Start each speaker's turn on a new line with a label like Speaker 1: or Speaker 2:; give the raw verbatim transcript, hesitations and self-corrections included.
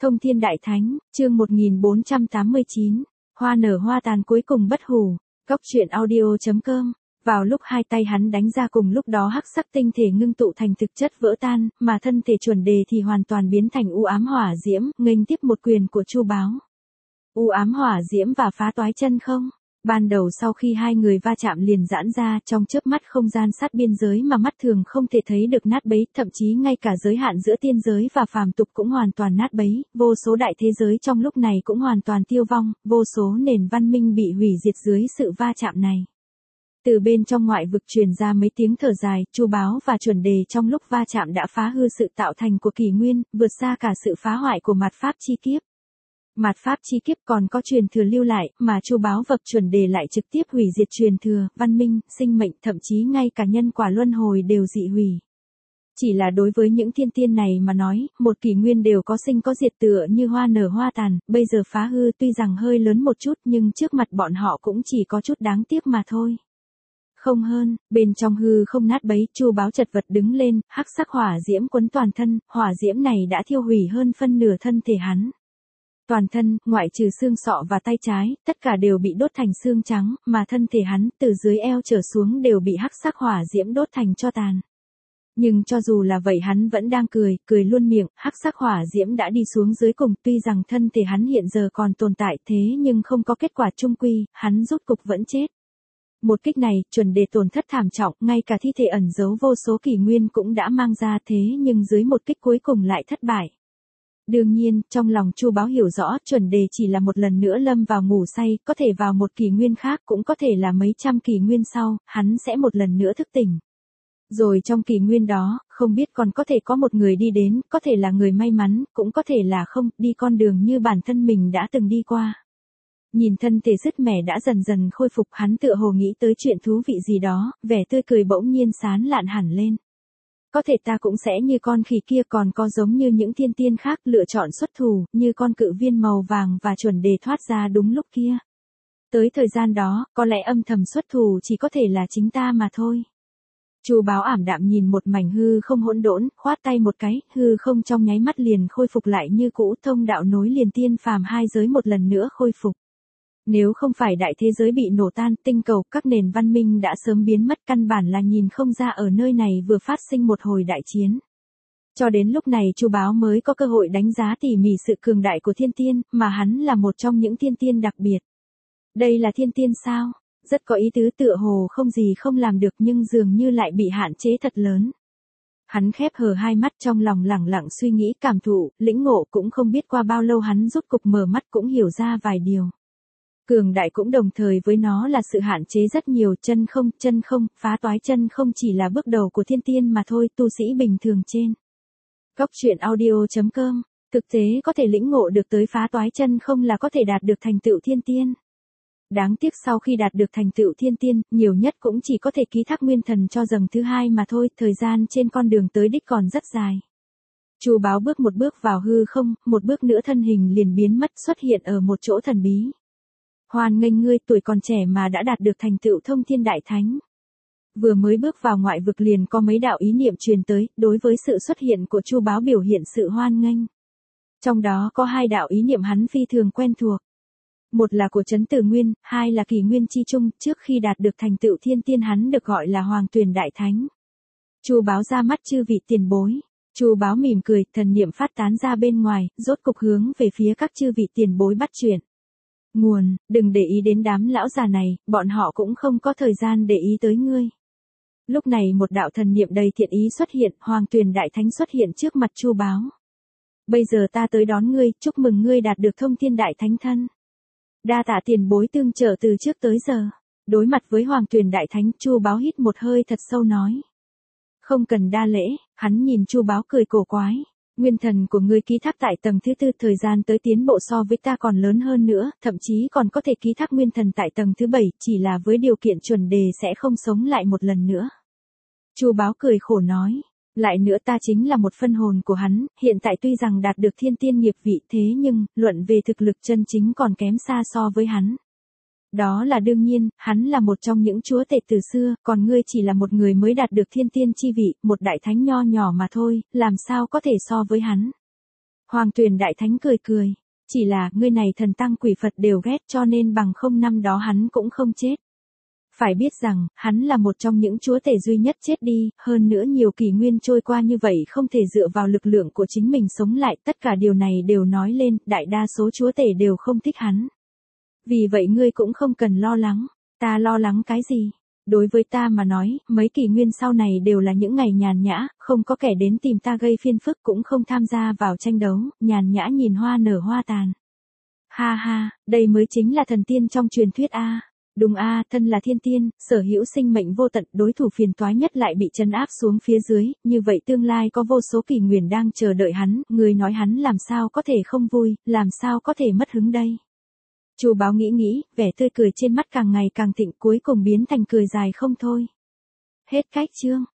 Speaker 1: Thông Thiên Đại Thánh, chương một nghìn bốn trăm tám mươi chín, hoa nở hoa tàn cuối cùng bất hủ, góc truyện audio.com. Vào lúc hai tay hắn đánh ra cùng lúc đó hắc sắc tinh thể ngưng tụ thành thực chất vỡ tan, mà thân thể chuẩn đề thì hoàn toàn biến thành u ám hỏa diễm, nghênh tiếp một quyền của Chu Báo. U ám hỏa diễm và phá toái chân không. Ban đầu sau khi hai người va chạm liền giãn ra, trong chớp mắt không gian sát biên giới mà mắt thường không thể thấy được nát bấy, thậm chí ngay cả giới hạn giữa tiên giới và phàm tục cũng hoàn toàn nát bấy, vô số đại thế giới trong lúc này cũng hoàn toàn tiêu vong, vô số nền văn minh bị hủy diệt dưới sự va chạm này. Từ bên trong ngoại vực truyền ra mấy tiếng thở dài, Chu Báo và chuẩn đề trong lúc va chạm đã phá hư sự tạo thành của kỷ nguyên, vượt xa cả sự phá hoại của mạt pháp chi kiếp. Mạt pháp chi kiếp còn có truyền thừa lưu lại, mà Chu Báo và chuẩn đề lại trực tiếp hủy diệt truyền thừa, văn minh, sinh mệnh, thậm chí ngay cả nhân quả luân hồi đều dị hủy. Chỉ là đối với những thiên tiên này mà nói, một kỷ nguyên đều có sinh có diệt tựa như hoa nở hoa tàn, bây giờ phá hư tuy rằng hơi lớn một chút nhưng trước mặt bọn họ cũng chỉ có chút đáng tiếc mà thôi. Không hơn, bên trong hư không nát bấy, Chu Báo chật vật đứng lên, hắc sắc hỏa diễm quấn toàn thân, hỏa diễm này đã thiêu hủy hơn phân nửa thân thể hắn. Toàn thân, ngoại trừ xương sọ và tay trái, tất cả đều bị đốt thành xương trắng, mà thân thể hắn từ dưới eo trở xuống đều bị hắc sắc hỏa diễm đốt thành tro tàn. Nhưng cho dù là vậy hắn vẫn đang cười, cười luôn miệng, hắc sắc hỏa diễm đã đi xuống dưới cùng, tuy rằng thân thể hắn hiện giờ còn tồn tại thế nhưng không có kết quả chung quy, hắn rốt cục vẫn chết. Một kích này, chuẩn đề tổn thất thảm trọng, ngay cả thi thể ẩn giấu vô số kỷ nguyên cũng đã mang ra thế nhưng dưới một kích cuối cùng lại thất bại. Đương nhiên, trong lòng Chu Báo hiểu rõ, chuẩn đề chỉ là một lần nữa lâm vào ngủ say, có thể vào một kỷ nguyên khác, cũng có thể là mấy trăm kỷ nguyên sau, hắn sẽ một lần nữa thức tỉnh. Rồi trong kỷ nguyên đó, không biết còn có thể có một người đi đến, có thể là người may mắn, cũng có thể là không, đi con đường như bản thân mình đã từng đi qua. Nhìn thân thể sứt mẻ đã dần dần khôi phục, hắn tựa hồ nghĩ tới chuyện thú vị gì đó, vẻ tươi cười bỗng nhiên sán lạn hẳn lên. Có thể ta cũng sẽ như con khỉ kia, còn có giống như những thiên tiên khác lựa chọn xuất thủ, như con cự viên màu vàng và chuẩn đề thoát ra đúng lúc kia. Tới thời gian đó, có lẽ âm thầm xuất thủ chỉ có thể là chính ta mà thôi. Chu Báo ảm đạm nhìn một mảnh hư không hỗn độn, khoát tay một cái, hư không trong nháy mắt liền khôi phục lại như cũ, thông đạo nối liền tiên phàm hai giới một lần nữa khôi phục. Nếu không phải đại thế giới bị nổ tan, tinh cầu, các nền văn minh đã sớm biến mất, căn bản là nhìn không ra ở nơi này vừa phát sinh một hồi đại chiến. Cho đến lúc này Chu Báo mới có cơ hội đánh giá tỉ mỉ sự cường đại của thiên tiên, mà hắn là một trong những thiên tiên đặc biệt. Đây là thiên tiên sao? Rất có ý tứ, tựa hồ không gì không làm được nhưng dường như lại bị hạn chế thật lớn. Hắn khép hờ hai mắt, trong lòng lẳng lặng suy nghĩ, cảm thụ, lĩnh ngộ, cũng không biết qua bao lâu hắn rốt cục mở mắt cũng hiểu ra vài điều. Cường đại cũng đồng thời với nó là sự hạn chế rất nhiều, chân không, chân không, phá toái chân không chỉ là bước đầu của thiên tiên mà thôi, tu sĩ bình thường trên. Góc truyện audio.com, thực tế có thể lĩnh ngộ được tới phá toái chân không là có thể đạt được thành tựu thiên tiên. Đáng tiếc sau khi đạt được thành tựu thiên tiên, nhiều nhất cũng chỉ có thể ký thác nguyên thần cho dầng thứ hai mà thôi, thời gian trên con đường tới đích còn rất dài. Chu Báo bước một bước vào hư không, một bước nữa thân hình liền biến mất, xuất hiện ở một chỗ thần bí. Hoan nghênh ngươi, tuổi còn trẻ mà đã đạt được thành tựu thông thiên đại thánh. Vừa mới bước vào ngoại vực liền có mấy đạo ý niệm truyền tới, đối với sự xuất hiện của Chu Báo biểu hiện sự hoan nghênh. Trong đó có hai đạo ý niệm hắn phi thường quen thuộc. Một là của Trấn Tử Nguyên, hai là Kỷ Nguyên Chi Trung, trước khi đạt được thành tựu thiên tiên hắn được gọi là Hoàng Tuyền Đại Thánh. Chu Báo ra mắt chư vị tiền bối. Chu Báo mỉm cười, thần niệm phát tán ra bên ngoài, rốt cục hướng về phía các chư vị tiền bối bắt chuyện. Nguồn, đừng để ý đến đám lão già này, bọn họ cũng không có thời gian để ý tới ngươi. Lúc này một đạo thần niệm đầy thiện ý xuất hiện, Hoàng Tuyền Đại Thánh xuất hiện trước mặt Chu Báo. Bây giờ ta tới đón ngươi, chúc mừng ngươi đạt được thông thiên đại thánh thân. Đa tạ tiền bối tương trợ từ trước tới giờ. Đối mặt với Hoàng Tuyền Đại Thánh, Chu Báo hít một hơi thật sâu nói. Không cần đa lễ, hắn nhìn Chu Báo cười cổ quái. Nguyên thần của ngươi ký thác tại tầng thứ tư, thời gian tới tiến bộ so với ta còn lớn hơn nữa, thậm chí còn có thể ký thác nguyên thần tại tầng thứ bảy, chỉ là với điều kiện chuẩn đề sẽ không sống lại một lần nữa. Chu Báo cười khổ nói, lại nữa ta chính là một phân hồn của hắn, hiện tại tuy rằng đạt được thiên tiên nghiệp vị thế nhưng, luận về thực lực chân chính còn kém xa so với hắn. Đó là đương nhiên, hắn là một trong những chúa tể từ xưa, còn ngươi chỉ là một người mới đạt được thiên tiên chi vị, một đại thánh nho nhỏ mà thôi, làm sao có thể so với hắn. Hoàng Tuyền Đại Thánh cười cười. Chỉ là, ngươi này thần tăng quỷ Phật đều ghét cho nên bằng không năm đó hắn cũng không chết. Phải biết rằng, hắn là một trong những chúa tể duy nhất chết đi, hơn nữa nhiều kỷ nguyên trôi qua như vậy không thể dựa vào lực lượng của chính mình sống lại, tất cả điều này đều nói lên, đại đa số chúa tể đều không thích hắn. Vì vậy ngươi cũng không cần lo lắng, ta lo lắng cái gì? Đối với ta mà nói, mấy kỷ nguyên sau này đều là những ngày nhàn nhã, không có kẻ đến tìm ta gây phiền phức cũng không tham gia vào tranh đấu, nhàn nhã nhìn hoa nở hoa tàn. Ha ha, đây mới chính là thần tiên trong truyền thuyết a. Đúng a, thân là thiên tiên, sở hữu sinh mệnh vô tận, đối thủ phiền toái nhất lại bị trấn áp xuống phía dưới, như vậy tương lai có vô số kỷ nguyên đang chờ đợi hắn, người nói hắn làm sao có thể không vui, làm sao có thể mất hứng đây. Chu Báo nghĩ nghĩ, vẻ tươi cười trên mắt càng ngày càng thịnh cuối cùng biến thành cười dài không thôi. Hết cách chương.